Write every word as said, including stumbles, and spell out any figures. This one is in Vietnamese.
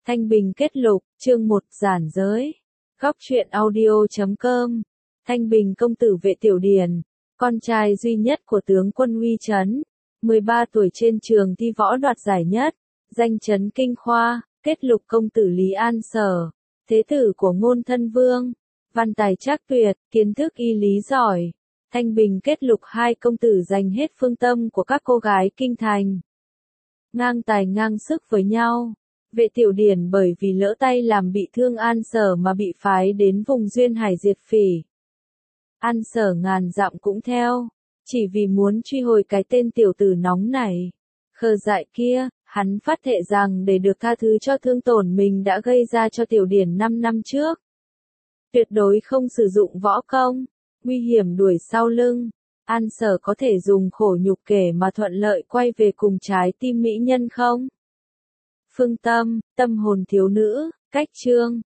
Thanh Bình kết lục, chương một giản giới. Góc truyện audio chấm com. Thanh Bình công tử Vệ Tiểu Điền, con trai duy nhất của tướng quân Uy Chấn, mười ba tuổi trên trường thi võ đoạt giải nhất, danh chấn kinh khoa, kết lục công tử Lý An Sở, thế tử của Ngôn Thân Vương, văn tài trác tuyệt, kiến thức y lý giỏi. Thanh Bình kết lục hai công tử giành hết phương tâm của các cô gái kinh thành. Ngang tài ngang sức với nhau. Vệ Tiểu Điền bởi vì lỡ tay làm bị thương An Sở mà bị phái đến vùng duyên hải diệt phỉ. An Sở ngàn dặm cũng theo, chỉ vì muốn truy hồi cái tên tiểu tử nóng này. Khờ dại kia, hắn phát thệ rằng để được tha thứ cho thương tổn mình đã gây ra cho Tiểu Điền năm năm trước. Tuyệt đối không sử dụng võ công, nguy hiểm đuổi sau lưng. An Sở có thể dùng khổ nhục kể mà thuận lợi quay về cùng trái tim mỹ nhân không? Phương Tâm, tâm hồn thiếu nữ, cách chương.